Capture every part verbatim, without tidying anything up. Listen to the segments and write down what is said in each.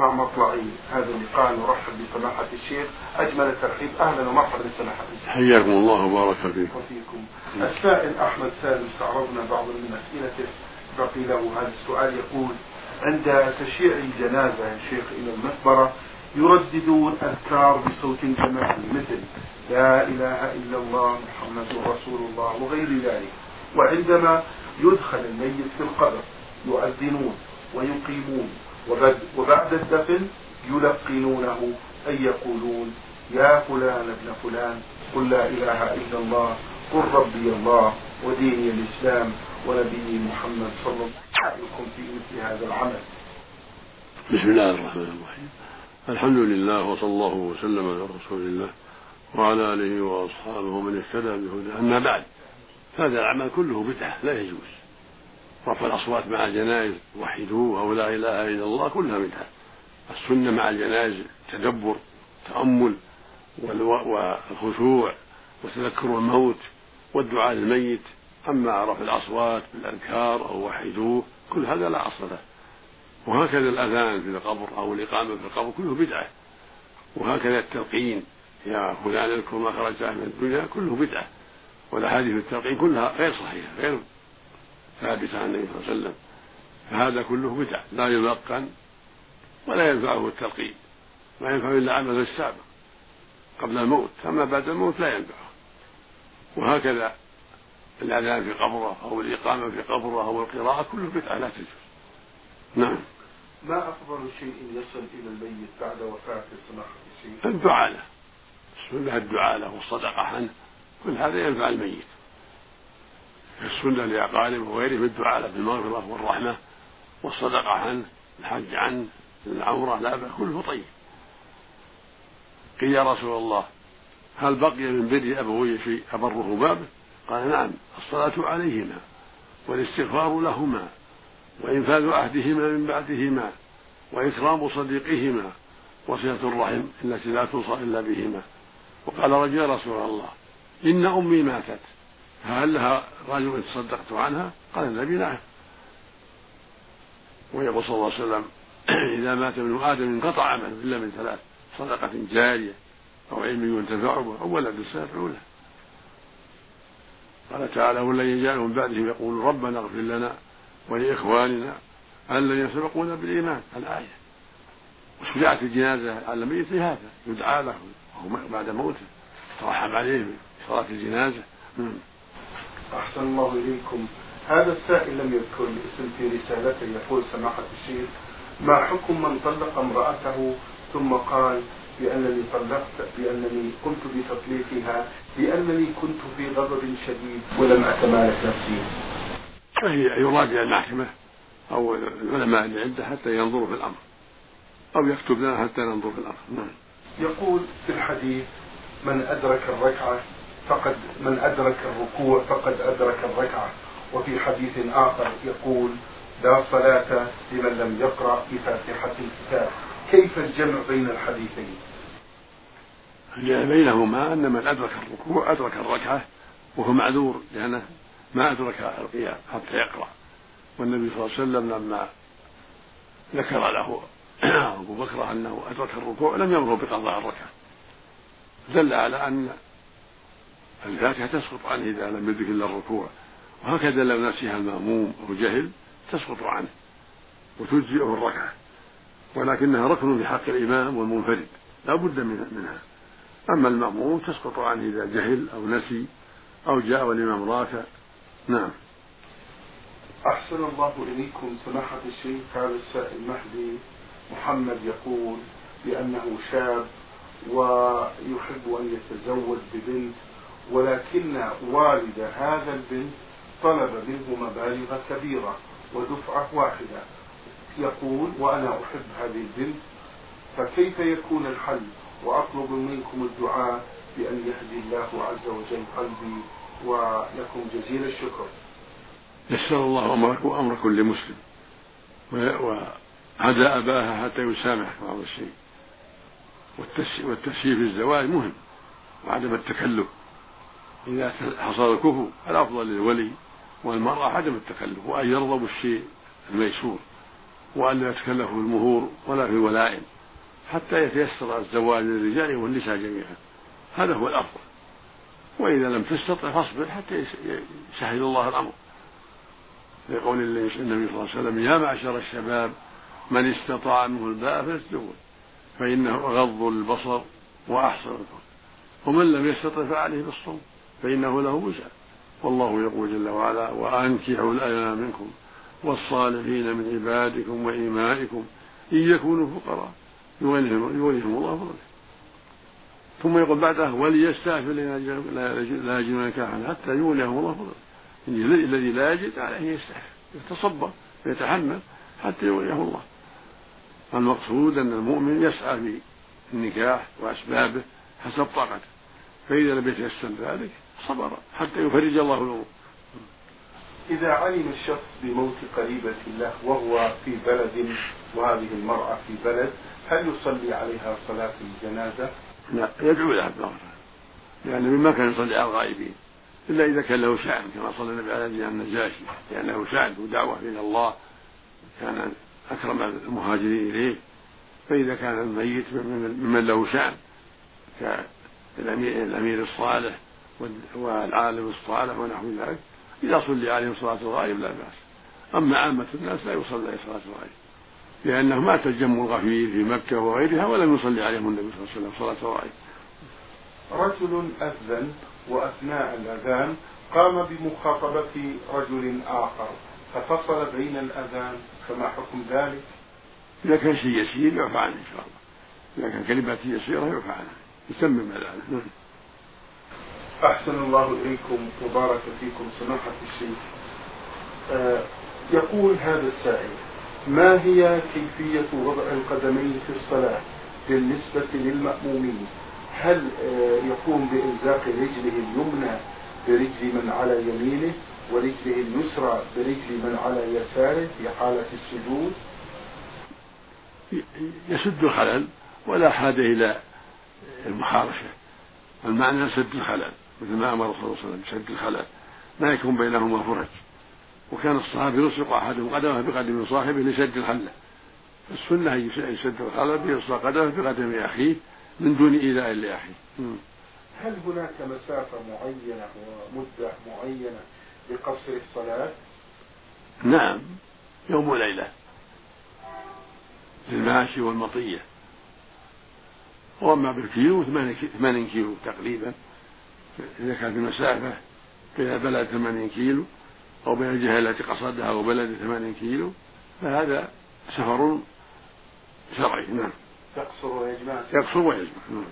مع مطلع هذا اللقاء نرحب بسماحة الشيخ أجمل الترحيب. أهلا ومرحبا بسماحة الشيخ. حياكم الله وبارك فيكم. وفيكم. السائل أحمد سالم استعرضنا بعض من أسئلته، بقي له هذا السؤال يقول: عند تشييع الجنازة يا شيخ إلى المقبرة يرددون أذكار بصوت جماعي مثل لا إله إلا الله محمد رسول الله وغير ذلك، وعندما يدخل الميت في القبر يؤذنون ويقيمون، وبعد الدفن يلقنونه أن يقولون يا فلان ابن فلان قل لا إله إلا الله قل ربي الله وديني الإسلام ونبي محمد صلى الله عليه وسلم في مثل هذا العمل. بسم الله الرحمن الرحيم. الحمد لله وصلى الله وسلم على رسول الله وعلى آله وأصحابه من اهتدى بهداه. أما بعد، هذا العمل كله بدعة لا يجوز. رفع الأصوات مع الجنائز وحدوه أو لا إله إلا الله كلها بدعة. السنة مع الجنائز تدبر تأمل والخشوع وتذكر الموت والدعاء للميت. أما رفع الأصوات بالأذكار أو وحدوه كل هذا لا أصل له. وهكذا الأذان في القبر أو الإقامة في القبر كله بدعة. وهكذا التلقين يا فلان اذكر ما خرجت من الدنيا كله بدعة. والأحاديث التلقين كلها غير صحيحة غير ثابتة عن النبي صلى الله عليه وسلم، فهذا كله بدعة لا يلقن ولا ينفعه التلقين، ما ينفع إلا عمل السابق قبل الموت، أما بعد الموت لا ينفعه. وهكذا الأذان في قبره أو الإقامة في قبره أو القراءة كله بدعة لا تجوز. نعم. ما أفضل شيء يصل إلى الميت بعد وفاة سماحة الشيخ؟ الدعاء له، السنة الدعاء له والصدقة عنه، كل هذا ينفع الميت. السنة لأقاربه وغيره بالدعاء له بالمغفرة والرحمة والصدقة عنه، الحج عنه، العمرة، لا بأس كله طيب. قيل يا رسول الله هل بقي من بر أبوي شيء أبره بابه؟ قال نعم، الصلاة عليهما والاستغفار لهما وإنفاذ عهدهما من بعدهما وإكرام صديقهما وصلة الرحم التي لا توصى إلا بهما. وقال رجل يا رسول الله إن أمي ماتت فهل لها رجل تصدقت عنها؟ قال النبي نعم. ويقول صلى الله عليه وسلم إذا مات ابن آدم انقطع عمله إلا من ثلاث: صدقة جارية أو علم ينتفع به أو ولد يدعو له. قال تعالى والذين جاءوا من بعدهم يقول ربنا اغفر لنا ولإخواننا الذين سبقونا بالإيمان الآية. وشجاعة الجنازة على الميت لهذا يدعى له بعد موته ترحم عليه بصلاة الجنازة. أحسن الله إليكم. هذا السائل لم يذكر الاسم في رسالته، يقول سماحة الشيخ ما حكم من طلق امرأته ثم قال بأنني طلقت بأنني قمت بتطليقها لأنني كنت في غضب شديد ولم أتمالك نفسي؟ فهي يراجع المحكمة أو العلماء اللي عنده حتى ينظروا في الأمر أو يكتب لنا حتى ننظر في الأمر. يقول في الحديث من أدرك الركعة فقد من أدرك الركوع فقد أدرك الركعة، وفي حديث آخر يقول لا صلاة لمن لم يقرأ بفاتحة الكتاب. كيف الجمع بين الحديثين؟ الجمع بينهما أن من أدرك الركوع أدرك الركعة وهو معذور لأنه ما أدرك القيام حتى يقرأ. والنبي صلى الله عليه وسلم لما ذكر له أبو بكر أنه أدرك الركوع لم يمره بقضاء الركعة، دل على أن الفاتحة تسقط عنه إذا لم يدرك إلا الركوع. وهكذا لو نسيها المأموم أو جهل تسقط عنه وتجزئه الركعة، ولكنها ركن في حق الإمام والمنفرد لا بد منها. أما المأموم تسقط عنه إذا جهل أو نسي أو جاء والإمام راكع. نعم. أحسن الله إليكم سماحة الشيخ. هذا السائل مهدي محمد يقول بأنه شاب ويحب أن يتزوج ببنت، ولكن والد هذا البنت طلب منه مبالغ كبيرة ودفعة واحدة. يقول وأنا أحب هذه البنت، فكيف يكون الحل؟ وأطلب منكم الدعاء بأن يهدي الله عز وجل قلبي، ولكم جزيل الشكر. يسر الله أمر كل مسلم وهدى أباها حتى يسامح بعض الشيء. والتسيير في الزواج مهم وعدم التكلف. إذا حصل الكفو الأفضل للولي والمرأة عدم التكلف وأن يرضى بالشيء الميسور وأن لا يتكلفوا في المهور ولا في الولائم حتى يتيسر الزواج للرجال والنساء جميعا، هذا هو الأفضل. وإذا لم تستطع فاصبر حتى يسهل الله الأمر، لقول النبي صلى الله عليه وسلم: يا معشر الشباب من استطاع منه الباء فليتزوج فإنه أغض البصر وأحسن الفرج، ومن لم يستطع فعليه بالصوم فإنه له وجاء. والله يقول جل وعلا: وأنكحوا الأيام منكم والصالحين من عبادكم وإمائكم إن يكونوا فقراء يغنيهم الله فضله. ثم يقول بعدها: وليستعفف لا يجدون نكاحا حتى يغنيهم الله فضله. الذي لا يجد عليه يستعفف يتصبر ويتحمل حتى يغنيه الله. المقصود أن المؤمن يسعى في النكاح وأسبابه حسب طاقته، فإذا لم يتيسر ذلك صبر حتى يفرج الله الأمور. إذا علم الشخص بموت قريبة له وهو في بلد وهذه المرأة في بلد، هل يصلي عليها صلاة الجنازة؟ لا، يدعو لها بالغفرة، لأنه مما كان يصلي على الغائبين إلا إذا كان له شأن، كما صلى النبي على النجاشي لأنه شأن ودعوة إلى الله، كان أكرم المهاجرين إليه. فإذا كان الميت ممن له شأن كالأمير الصالح والعالم الصالح ونحو ذلك، إذا صلي عليهم صلاة الغائب لا بأس. أما عامة الناس لا يصلي عليه صلاة الغائب، لأنه ما تجمع الغفير في مكة وغيرها ولم يصلي عليهم النبي صلى الله عليه وسلم صلاة الغائب. رجل أذن وأثناء الأذان قام بمخاطبة رجل آخر ففصل بين الأذان، فما حكم ذلك؟ إذا كان شيء يسير يعفى عنه إن شاء الله، إذا كان كلمات يسيرة يعفى عنه يتمم الأذان. أحسن الله إليكم وبارك فيكم سماحة الشيخ. آه يقول هذا السائل: ما هي كيفية وضع القدمين في الصلاة بالنسبة للمأمومين؟ هل آه يقوم بإلزاق رجله اليمنى برجل من على يمينه ورجله اليسرى برجل من على يساره في حالة السجود؟ يسد الخلل ولا حاجة إلى المحارشة، المعنى سد الخلل مثل ما أمر صلى الله عليه وسلم سد الخلل، ما يكون بينهما فرج. وكان الصحابي يلصق أحدهم قدمه بقدم صاحبه لسد الخلة، السنة يسد الخلل بيلصق قدمه بقدم أخيه من دون إيذاء لأخيه. هل هناك مسافة معينة ومدة معينة لقصر الصلاة؟ نعم، يوم وليلة للماشي والمطية. وأما بالكيلو ثمانين كيلو تقريبا، إذا كانت المسافة بين بلد ثمانين كيلو أو بين الجهة التي قصدها وبلد ثمانين كيلو فهذا سفر شرعي. نعم، يقصر ويجمع. يقصر ويجمع. نعم.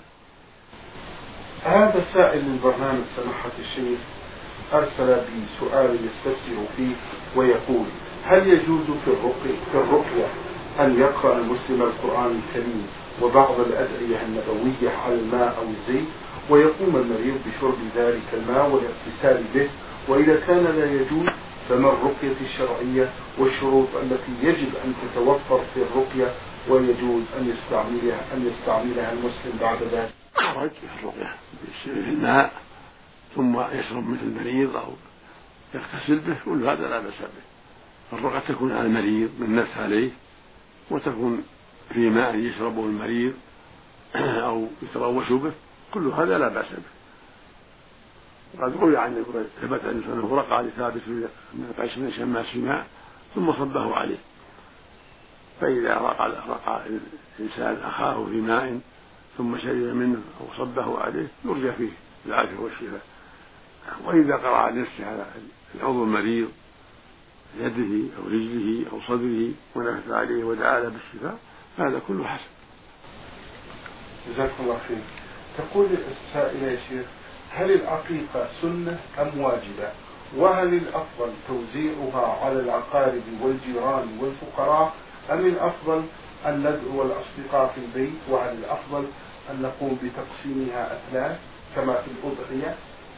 هذا سائل من برنامج سماحة الشيخ أرسل بسؤال يستفسر فيه ويقول: هل يجوز في الرقية, في الرقية أن يقرأ المسلم القرآن الكريم وبعض الأدعية النبوية على الماء أو الزيت ويقوم المريض بشرب ذلك الماء والاغتسال به؟ وإذا كان لا يجوز فما الرقية الشرعية والشروط التي يجب أن تتوفر في الرقية ويجوز أن يستعملها أن يستعملها المسلم بعد ذلك؟ خرج الرقية في الماء ثم يشرب مثل المريض أو يغتسل به، كل هذا لا بأس به. الرقية تكون على المريض من نفس عليه، وتكون في ماء يشربه المريض أو يتروش به، كل هذا لا بأس به. وقد روي عن ثبت أن سنه رقى لثابت من قيس بن شماس في ماء ثم صبه عليه. فإذا رقى, رقى الإنسان أخاه في ماء ثم شرب منه أو صبه عليه يرجى فيه العافية والشفاء. وإذا قرأ على نفسه على العضو المريض يده أو رجله أو صدره ونفث عليه ودعا له بالشفاء هذا كله حسن. جزاكم الله خير. تقول السائلة: يا شيخ، هل العقيقة سنة أم واجبة؟ وهل الأفضل توزيعها على الأقارب والجيران والفقراء أم الأفضل أن ندعو الأصدقاء في البيت؟ وهل الأفضل أن نقوم بتقسيمها أثلاث كما في الأضحية؟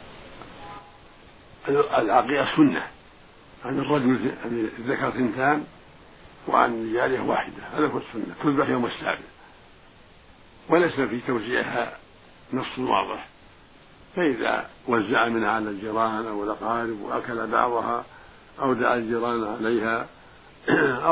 العقيقة سنة، عن الرجل الذكر ثنتان وعن الجارية واحدة، هذا هو السنة، تذبح يوم السابع، وليس في توزيعها نص واضح. فإذا وزع منها على الجيران أو الأقارب وأكل بعضها أو دعا الجيران عليها أو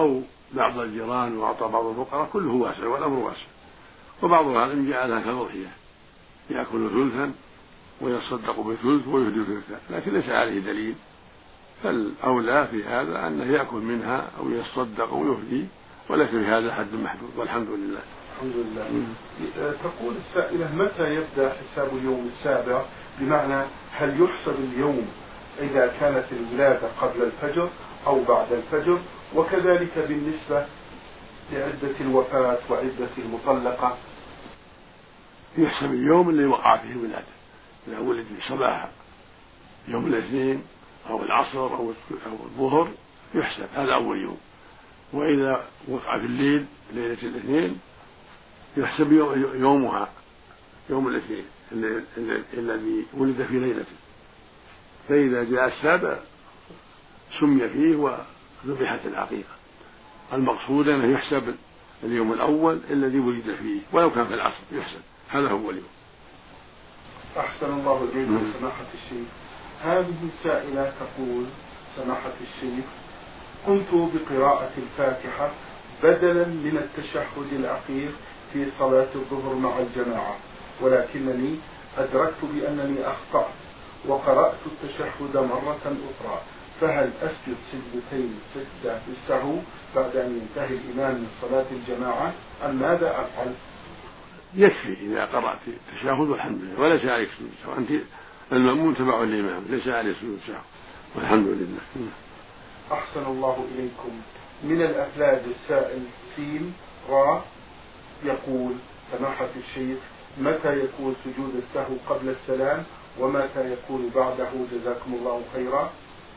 بعض الجيران وأعطى بعض الفقراء كله واسع والأمر واسع. وبعض العالم جعلها كالأضحية يأكل ثلثا ويصدق بثلث ويهدي ثلثا، لكن ليس عليه دليل، فالأولى في هذا أنه يأكل منها أو يصدق ويهدي، وليس في هذا حد محدود، والحمد لله. الحمد لله. تقول السائلة: متى يبدأ حساب اليوم السابع؟ بمعنى هل يحسب اليوم إذا كانت الولادة قبل الفجر أو بعد الفجر؟ وكذلك بالنسبة لعدة الوفاة وعدة المطلقة. يحسب اليوم اللي وقع فيه الولادة، إذا ولد صباح يوم الاثنين أو العصر أو الظهر يحسب هذا أول يوم، وإذا وقع في الليل ليلة الاثنين يحسب يومها يوم الاثنين الذي ولد في ليلته، فإذا جاء السابع سمي فيه وذبحت العقيقة. المقصود أنه يحسب اليوم الأول الذي ولد فيه ولو كان في العصر يحسب، هذا هو اليوم. أحسن الله إليكم سماحة الشيخ. هذه سائلة تقول: سماحة الشيخ، قمت بقراءة الفاتحة بدلا من التشهد الأخير في صلاة الظهر مع الجماعة، ولكنني أدركت بأنني أخطأت وقرأت التشهد مرة أخرى، فهل أسجد سجدتين سجدة للسهو بعد أن ينتهي الإمام من صلاة الجماعة أم ماذا أفعل؟ يكفي إذا قرأت التشهد والحمد لله، وليس عليك سجود السهو، أنت المأمون تبع الإمام ليس عليه سجود السهو، والحمد لله. أحسن الله إليكم. من الأفلاج السائل سين را يقول: سماحة الشيخ، متى يكون سجود السهو قبل السلام ومتى يكون بعده؟ جزاكم الله خيرا.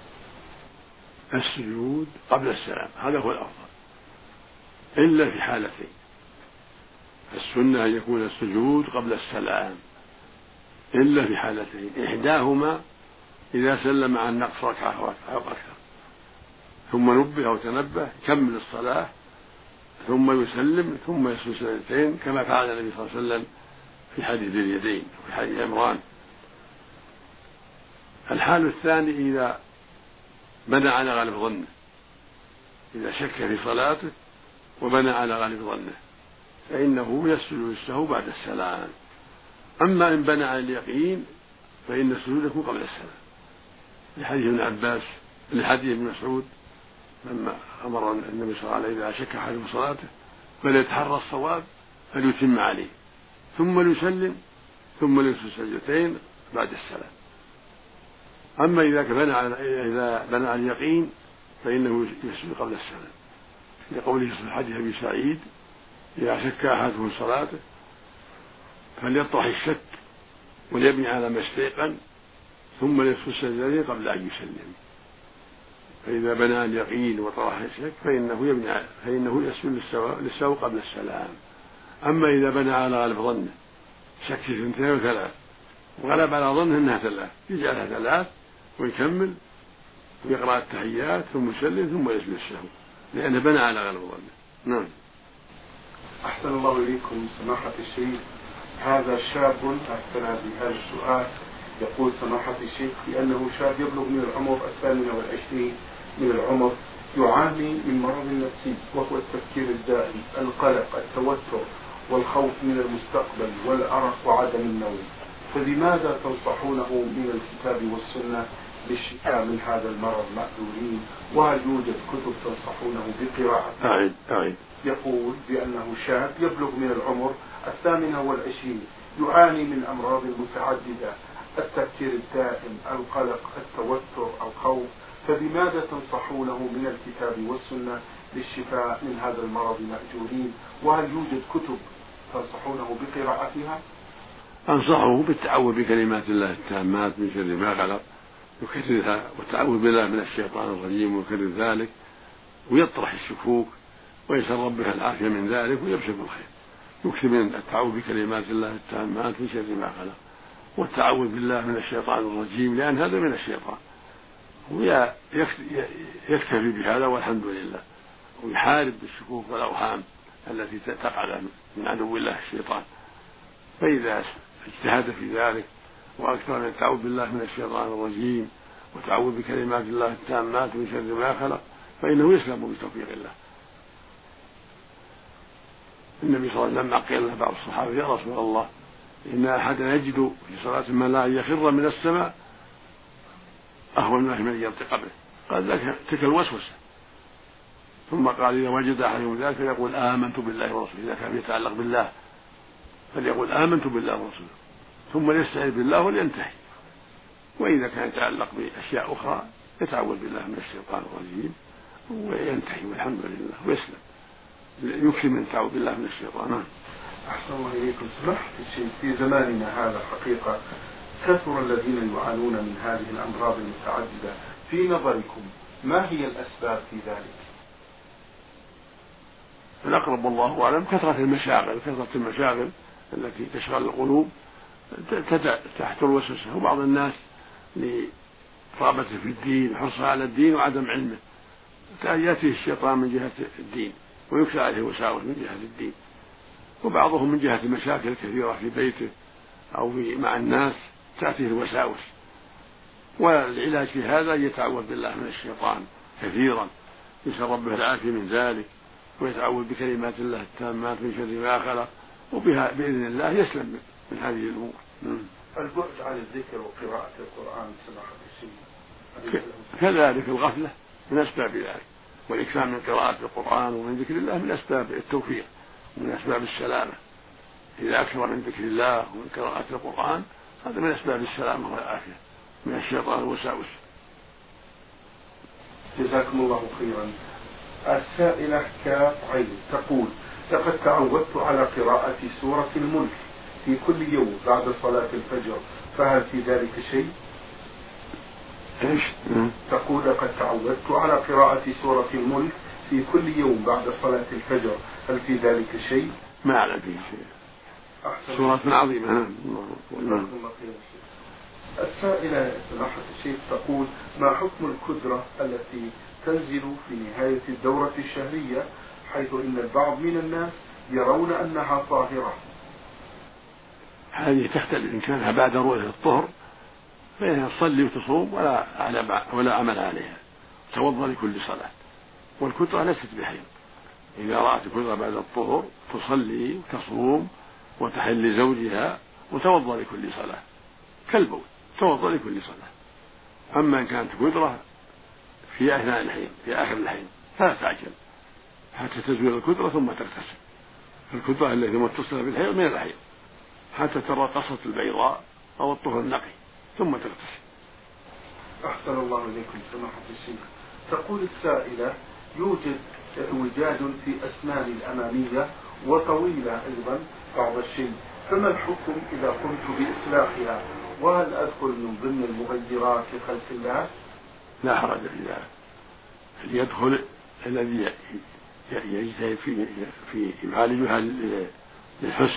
السجود قبل السلام هذا هو الأفضل، إلا في حالتين: السنة أن يكون السجود قبل السلام إلا في حالتين، إحداهما إذا سلم عن نقص ركعة أو أكثر ثم نبه أو تنبه كمل الصلاة ثم يسلم ثم يسجد سجدتين كما فعل النبي صلى الله عليه وسلم في حديث اليدين وفي حديث عمران. الحال الثاني إذا بنى على غالب ظنه، إذا شك في صلاته وبنى على غالب ظنه فإنه يسجد للسهو بعد السلام. أما إن بنى على اليقين فإن السجود يكون قبل السلام، لحديث ابن عباس لحديث ابن مسعود لما أمر النبي صلى الله عليه وسلم إذا شك أحد في صلاته فليتحرى الصواب فليتم عليه ثم ليسلم ثم ليسجد سجدتين بعد السلام. أما إذا بنى على إذا بنى على اليقين فإنه يسجد قبل السلام، لقوله في حديث أبي سعيد: إذا شك أحدهم في صلاته فليطرح الشك وليبني على ما استيقن ثم ليسجد سجدتين قبل أن يسلم. فإذا بنى اليقين وطرح الشك فإنه يبني فإنه يسجد للسهو قبل السلام. أما إذا بنى على غالب ظنه شك في اثنتين وثلاث وغلب على ظنه أنها ثلاث يجعلها ثلاث ويكمل ويقرأ التحيات ثم يسلم ثم يسجد السهو لأنه بنى على غالب ظنه. نعم. أحسن الله إليكم سماحة الشيخ. هذا شاب أحسن بهذا السؤال يقول: سماحة الشيخ، بأنه شاب يبلغ من العمر الثامنة والعشرين من العمر يعاني من مرض نفسي وهو التفكير الدائم، القلق، التوتر والخوف من المستقبل والأرق وعدم النوم، فبماذا تنصحونه من الكتاب والسنة للشفاء من هذا المرض مأذورين؟ وهل يوجد كتب تنصحونه بقراءتها؟ أعيد أعيد. يقول بأنه شاب يبلغ من العمر الثامنة والعشرين يعاني من أمراض متعددة، التفكير الدائم، القلق، التوتر، الخوف، فبماذا تنصحونه من الكتاب والسنة للشفاء من هذا المرض مأجورين؟ وهل يوجد كتب تنصحونه بقراءتها؟ أنصحه بالتعوذ بكلمات الله التامات من شر ما خلق، يكررها، والتعوذ بالله من الشيطان الرجيم ويكرر ذلك ويطرح الشكوك ويسأل ربه العافية من ذلك ويبشر بالخير. يكثر من التعوذ بكلمات الله التامات من شر ما خلق والتعوذ بالله من الشيطان الرجيم لأن هذا من الشيطان، ويكتفي بهذا والحمد لله، ويحارب بالشكوك والأوهام التي تقع من عدو الله الشيطان. فإذا اجتهد في ذلك وأكثر من التعوذ بالله من الشيطان الرجيم وتعوذ بكلمات الله التامات من شر ما خلق فإنه يسلم بتوفيق الله. النبي صلى الله عليه وسلم لما قيل له بعض الصحابة يا رسول الله إن أحدا يجد في صلاة ما لا يخر من السماء أهون ما من يرتقى به، قال ذلك تلك الوسوسة. ثم قال إذا وجد أحدهم ذلك فيقول آمنت بالله ورسوله، إذا كان يتعلق بالله فليقول آمنت بالله ورسوله ثم يستعيذ بالله ولينتهي، وإذا كان يتعلق بأشياء أخرى يتعوذ بالله من الشيطان الرجيم وينتهي والحمد لله ويسلم، يكفي من تعوذ بالله من الشيطان. أحسن الله إليكم. سمحت الشيخ، في زماننا هذا حقيقة كثر الذين يعانون من هذه الأمراض المتعددة، في نظركم ما هي الأسباب في ذلك؟ الأقرب والله أعلم كثرة المشاغل، كثرة المشاغل التي تشغل القلوب تحت الوسوسة، وبعض الناس لرغبته في الدين حرصه على الدين وعدم علمه يأتيه الشيطان من جهة الدين ويكسى عليه وساوس من جهة الدين، وبعضهم من جهة المشاكل الكثيرة في بيته أو في مع الناس تأتيه الوساوس، والعلاج في هذا يتعوذ بالله من الشيطان كثيرا يسأل ربه العافية من ذلك، ويتعوذ بكلمات الله التامات من شر ما خلق، وبها بإذن الله يسلم من هذه الأمور. البعد عن الذكر وقراءة القرآن سماحة الشيخ كذلك الغفلة من أسباب ذلك، والإكثار من قراءة القرآن ومن ذكر الله من أسباب التوفيق ومن أسباب السلامة. إذا أكثر من ذكر الله ومن قراءة القرآن هذا من أسباب السلامة والعافية من الشيطان والوساوس. جزاكم الله خيرا. السائلة كاف عين تقول لقد تعودت على قراءة سورة الملك في كل يوم بعد صلاة الفجر، فهل في ذلك شيء؟ إيش؟ تقول لقد تعودت على قراءة سورة الملك في كل يوم بعد صلاة الفجر، هل في ذلك شيء؟ ما أعلم فيه شيء. سورة عظيمة. السائلة سماحة الشيخ تقول ما حكم الكدرة التي تنزل في نهاية الدورة الشهرية، حيث إن البعض من الناس يرون أنها طاهرة؟ هذه تختلف، إن كانها بعد رؤية الطهر فإنها تصلي وتصوم ولا ولا عمل عليها، توضأ لكل صلاة، والكدرة ليست بحيض. إذا رأت الكدرة بعد الطهر تصلي وتصوم وتحل لزوجها وتوضأ لكل صلاة كالبول، توضأ لكل صلاة. أما إن كانت كدرة في أثناء الحيض في آخر الحيض فلا تعجل حتى تزول الكدرة ثم تغتسل، الكدرة التي متصلة بالحيض من الحيض حتى ترى قصة البيضاء أو الطهر النقي ثم تغتسل. أحسن الله إليكم سماحة الشيخ. تقول السائلة يوجد اعوجاج في أسناني الأمامية وطويلة أيضا بعض الشيء، فما الحكم إذا قمت بإصلاحها، وهل أدخل من ضمن المغيرات في خلق الله؟ لا حرج في ذلك، يدخل الذي يجتهد في في يعالجها للحسن،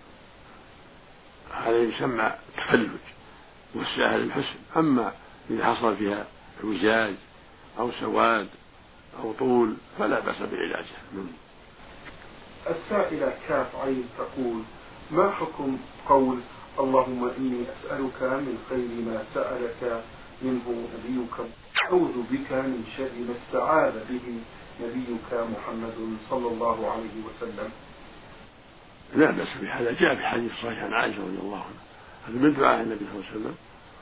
هذا يسمى تفلج والسهل الحسن. أما إذا حصل فيها اعوجاج أو سواد أو طول فلا بأس بعلاجها. السائلة كاف عين تقول ما حكم قول اللهم إني أسألك من خير ما سألك منه نبيك، أعوذ بك من شر ما استعاذ به نبيك محمد صلى الله عليه وسلم؟ لا بأس بهذا، جاء في حديث صحيح عن عائشة رضي الله عنها، هذا من دعاء النبي صلى الله عليه وسلم،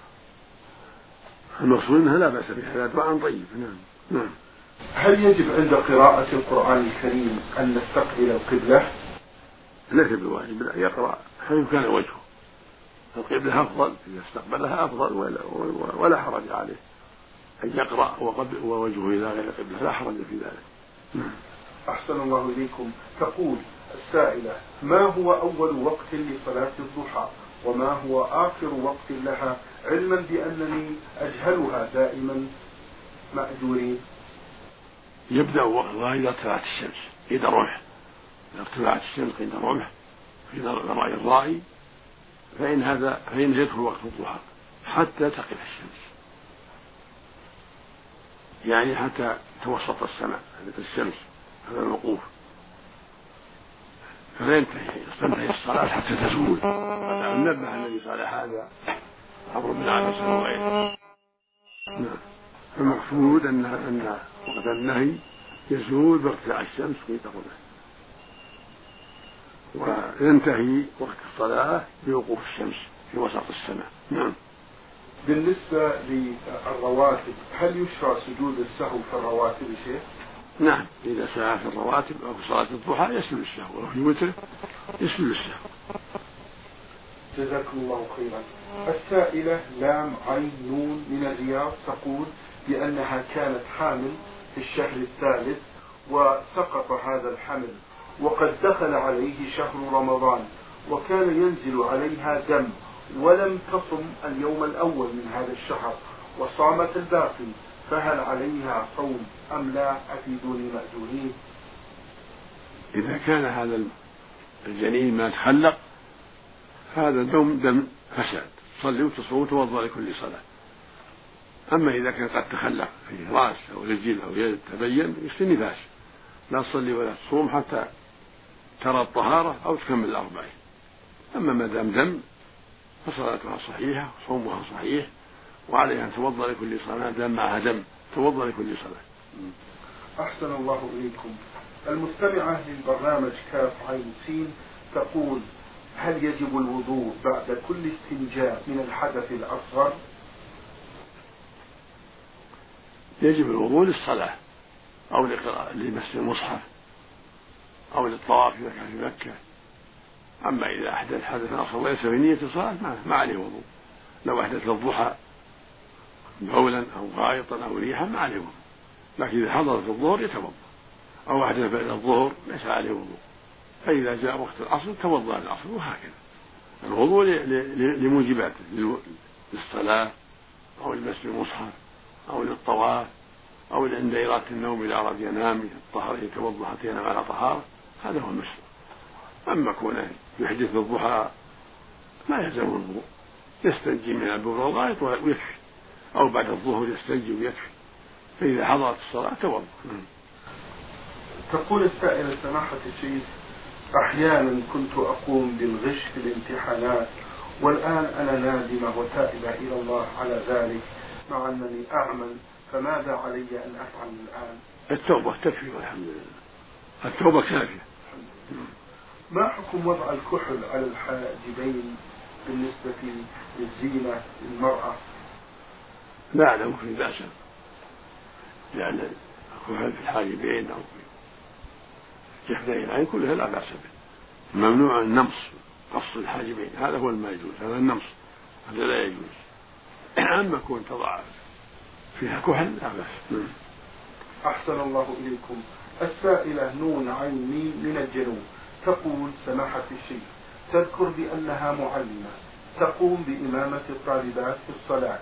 المقصود انها لا بأس بهذا، دعاء طيب. نعم نعم. هل يجب عند قراءة القرآن الكريم أن نستقبل القبلة؟ ليس بالواجب، لا، يقرأ حيث كان وجهه، القبلة أفضل، إذا استقبلها أفضل ولا, ولا حرج عليه أن يقرأ ووجهه إلى غير القبلة، لا حرج في ذلك. أحسن الله إليكم. تقول السائلة ما هو أول وقت لصلاة الضحى وما هو آخر وقت لها، علما بأنني أجهلها دائما مأجورين؟ يبدأ وقتها إذا ارتفعت الشمس، إذا رمح، إذا ارتفعت الشمس إذا رمح في رأي الرائي، فإن هذا فإن يدخل وقت الضحى حتى تقف الشمس، يعني حتى توسط السماء الشمس هذا الوقوف، فلا ينتهي تنتهي الصلاة حتى تزول. نبه النبي صلى هذا عمرو بن عباس وغيره. نعم. المقصود أن أن وقت النهي يزول بارتفاع الشمس في تغربه. ينتهي وقت الصلاة بوقوف الشمس في وسط السماء. نعم. بالنسبة للرواتب هل يشرع سجود السهو في الرواتب شيء؟ نعم، إذا سعى في الرواتب أو في صلاة الضحى يسجد السهو، وفي وتره يسجد السهو. جزاكم الله خيرا. السائلة لام عين نون من الرياض تقول بأنها كانت حامل في الشهر الثالث وسقط هذا الحمل وقد دخل عليه شهر رمضان وكان ينزل عليها دم ولم تصم اليوم الأول من هذا الشهر وصامت الباقي، فهل عليها صوم أم لا؟ أفيدوني مأجورين. إذا كان هذا الجنين ما تخلق هذا دم دم فساد، تصلي وتصوم وتوضأ لكل صلاة. أما إذا كان قد تخلق في رأس أو رجل أو يد تبين يصير نفاس، لا تصلي ولا تصوم حتى ترى الطهارة أو تكمل الأربعين. أما ما دام دم فصلاتها صحيحة وصومها صحيح، وعليها أن توضأ لكل صلاة دام معها دم توضأ لكل صلاة. أحسن الله إليكم. المستمعة للبرنامج كاف عين سين تقول هل يجب الوضوء بعد كل استنجاء من الحدث الأصغر؟ يجب الوضوء للصلاة أو لقراءة لمس المصحف أو للطواف إذا كان في مكة. أما إذا أحدث حدثا أصغر وليس في نية الصلاة ما عليه وضوء. لو أحدث الضحى بولا أو غائطا أو ريحا ما عليه وضوء، لكن إذا حضرت الظهر يتوضأ، أو أحدث بعد الظهر ليس عليه وضوء. فإذا جاء وقت العصر توضأ العصر، وهكذا. الوضوء لموجباته للصلاة أو لمس المصحف أو للطواف أو عند إرادة النوم إذا أراد ينام الطهر يتوضأ حتى ينام على طهارة، هذا هو المشروع. أما كونه يحدث الضحى ما يلزم الوضوء، يستنجي من البول والغائط ويكفي، أو بعد الظهر يستنجي ويكفي، فإذا حضرت الصلاة توضأ. تقول السائلة سماحة الشيخ أحيانا كنت أقوم بالغش في الامتحانات والآن أنا نادمة وتائبة إلى الله على ذلك مع أنني أعمل، فماذا علي أن أفعل الآن؟ التوبة تكفي والحمد لله، التوبة كافية. ما حكم وضع الكحل على الحاجبين بالنسبة للزينة للمرأة؟ لا أعلم في بأسا، لأن الكحل في الحاجبين أو في جفني العين كلها لا بأس به. ممنوع النمص قص الحاجبين، هذا هو ما يجوز، هذا النمص هذا لا يجوز. أما كون تضع فيها كحل لا بأس. أحسن الله إليكم. السائلة نون عين ميم من الجنوب تقول سماحة الشيخ تذكر بأنها معلمة تقوم بإمامة الطالبات في الصلاة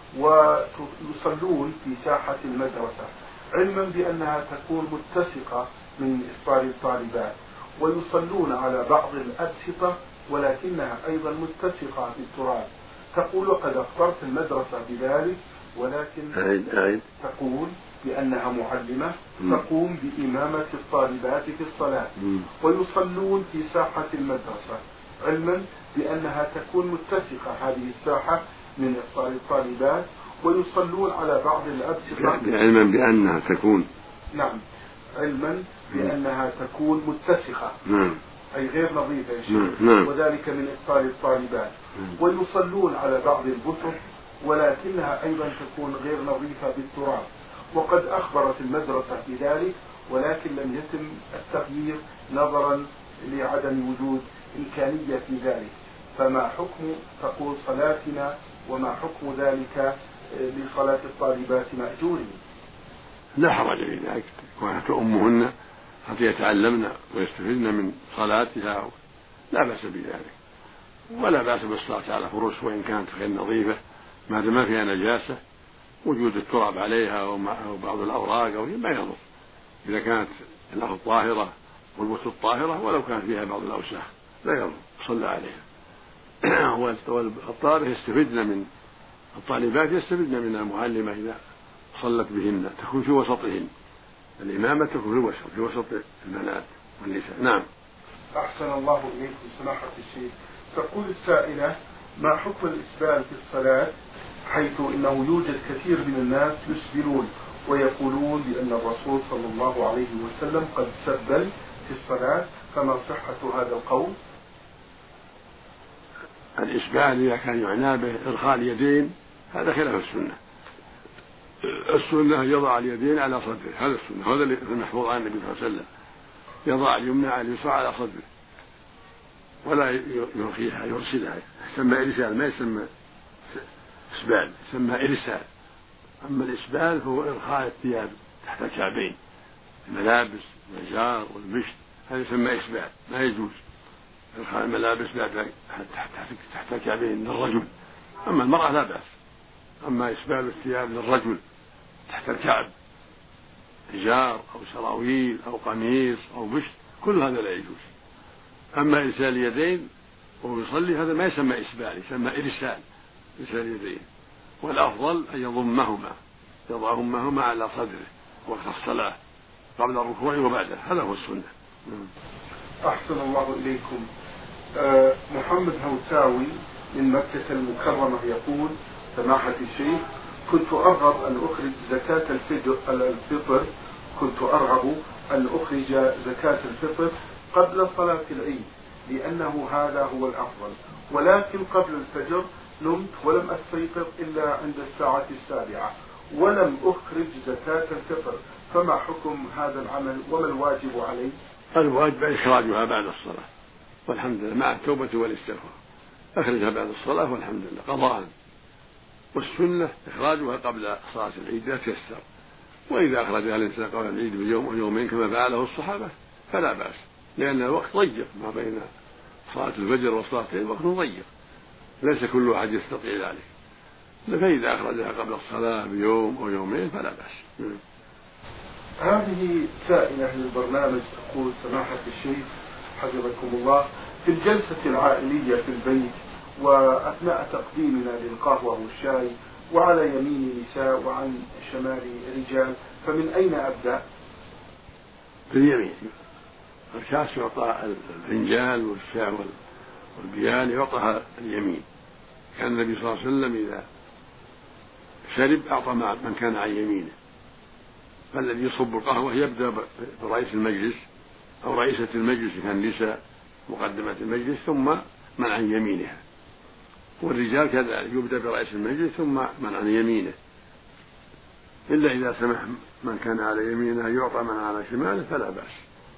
ويصلون في ساحة المدرسة، علما بأنها تكون متسقة من إفطار الطالبات، ويصلون على بعض الأبسطة ولكنها أيضا متسقة بالتراب. تقول وقد أخبرت المدرسة بذلك، ولكن أعيد أعيد. تقول بأنها معلمة تقوم بإمامة الطالبات في الصلاة ويصلون في ساحة المدرسة، علما بأنها تكون متسقة هذه الساحة من إفطار الطالبات، ويصلون على بعض الأبسطة، علما بأنها تكون نعم علما بأنها تكون متسخة، نعم، أي غير نظيفة يا شيخ، نعم. وذلك من إفطار الطالبات. ويصلون على بعض البسط ولكنها أيضا تكون غير نظيفة بالتراب، وقد أخبرت المدرسة بذلك، ولكن لم يتم التغيير نظرا لعدم وجود إمكانية في ذلك. فما حكم تقول صلاتنا وما حكم ذلك لصلاة الطالبات مأجورين؟ لا حرج في ذلك، كونت أمهن حتى يتعلمن ويستفدن من صلاتها لا بأس بذلك، ولا بأس بالصلاة على فرش وإن كانت غير نظيفة ما دام ما فيها نجاسة، وجود التراب عليها أو بعض الأوراق أو ما يضر إذا كانت الأرض طاهرة والبسط طاهرة، ولو كان فيها بعض الأوساخ لا يضر صلى عليها. والطالب يستفدن من الطالبات يستفدن من المعلمة إذا صلت بهن، تكون في وسطهن، الإمامة تكون في الوسط في وسط البنات والنساء. نعم. أحسن الله إليكم سماحة الشيخ. تقول السائلة ما حكم الإسبال في الصلاة، حيث إنه يوجد كثير من الناس يسبلون ويقولون بأن الرسول صلى الله عليه وسلم قد سبل في الصلاة، فما صحة هذا القول؟ الإسبال إذا كان يعنى به إرخاء اليدين هذا خلاف السنة. السنة يضع اليدين على صدره، هذا السنة، هذا المحفوظ عن النبي صلى الله عليه وسلم، يضع اليمنى على اليسرى على صدره ولا يرخيها يرسلها، يسمى إرسال ما يسمى إسبال، يسمى إرسال. أما الإسبال هو إرخاء الثياب تحت الكعبين، الملابس والإزار والمشط، هذا يسمى إسبال، ما يجوز إرخاء الملابس بعد تحت الكعبين للرجل. أما المرأة لا بأس. أما إسبال الثياب للرجل تحت الكعب، إزار أو سراويل أو قميص أو مشط، كل هذا لا يجوز. أما إرسال اليدين وهو يصلي هذا ما يسمى إسبال، يسمى إرسال، إرسال اليدين. والأفضل أن يضمهما، يضعهما على صدره وقت الصلاة قبل الركوع وبعده، هذا هو السنة. أحسن الله إليكم. أه محمد هوساوي من مكة المكرمة يقول: سماحة الشيخ، كنت أرغب أن أخرج زكاة الفطر كنت أرغب أن أخرج زكاة الفطر قبل صلاة العيد لأنه هذا هو الأفضل، ولكن قبل الفجر نمت ولم أستيقظ إلا عند الساعة السابعة ولم أخرج زكاة الفطر، فما حكم هذا العمل وما الواجب علي؟ الواجب إخراجها بعد الصلاة والحمد لله مع التوبة والاستغفار، أخرجها بعد الصلاة والحمد لله قضاء، والسنة إخراجها قبل صلاة العيد لا تيسر، وإذا أخرجها الإنسان قبل العيد بيوم أو يومين كما فعله الصحابة فلا بأس، لأن الوقت ضيق ما بين صلاة الفجر وصلاة العيد وقت ضيق، ليس كل أحد يستطيع ذلك، فإذا أخرجها قبل الصلاة بيوم أو يومين فلا بأس. هذه سائلة للبرنامج تقول: سماحة الشيخ حفظكم الله، في الجلسة العائلية في البيت وأثناء تقديمنا للقهوة والشاي وعلى يمين نساء وعن شمال رجال، فمن أين أبدأ؟ في اليمين، الكاس يعطى الفنجان والشاي والبيان يعطىها اليمين، كان النبي صلى الله عليه وسلم إذا شرب أعطى من كان عن يمينه، فالذي يصب القهوة يبدأ برئيس المجلس أو رئيسة المجلس كان نساء مقدمة المجلس ثم من عن يمينها، والرجال كذلك يبدأ برئيس المجلس ثم من عن يمينه، إلا إذا سمح من كان على يمينه يعطى من على شماله فلا بأس.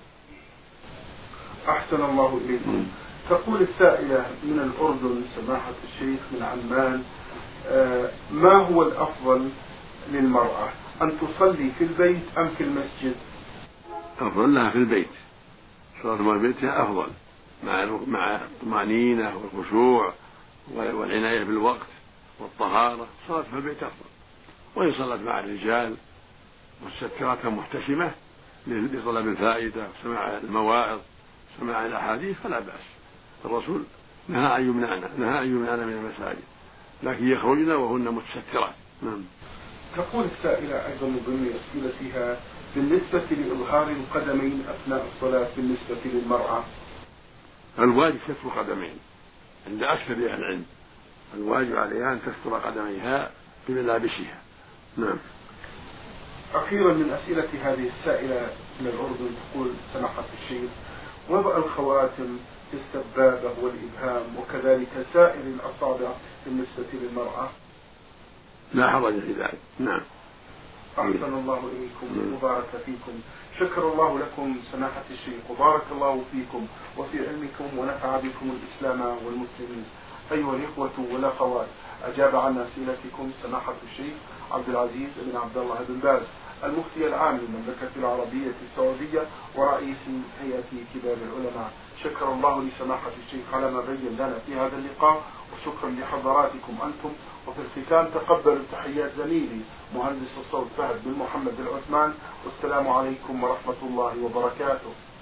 أحسن الله إليكم. تقول السائلة من الأردن: سماحة الشيخ من عمان، آه ما هو الأفضل للمرأة، أن تصلي في البيت أم في المسجد؟ أفضل لها في البيت، صلاة في بيتها أفضل مع مع الطمأنينة والخشوع والعناية بالوقت والطهارة، صلاة في البيت أفضل. وإن صلت مع الرجال مستترة محتشمة لطلب الفائدة وسماع المواعظ سماع الأحاديث فلا بأس، الرسول نهى أن يمنعنا نهى أن يمنعنا من المساجد، لكن يخرجن وهن متسترات. نعم. تقول السائلة أيضا من ضمن أسئلتها: بالنسبة لإظهار القدمين أثناء الصلاة بالنسبة للمرأة، الواجب ستر قدمين عند أكثر أهل العلم، الواجب عليها أن تستر قدميها بملابسها. نعم. أخيرا من أسئلة هذه السائلة من الأردن تقول: سماحة الشيخ، وضع الخواتم في السبابة والإبهام وكذلك سائر الأصابع بالنسبة للمرأة، لا حرج في ذلك. نعم. أحسن الله إليكم وبارك فيكم. شكر الله لكم سماحة الشيخ وبارك الله فيكم وفي علمكم ونفع بكم الإسلام والمسلمين. أيها الإخوة والأخوات، أجاب عن أسئلتكم سماحة الشيخ عبد العزيز بن عبد الله بن باز، المفتي العام للمملكة العربية السعودية ورئيس هيئة كبار العلماء. شكر الله لسماحة الشيخ على ما بين لنا في هذا اللقاء، وشكرا لحضراتكم أنتم. وفي الختام تقبلوا تحيات زميلي مهندس الصوت فهد بن محمد العثمان، والسلام عليكم ورحمة الله وبركاته.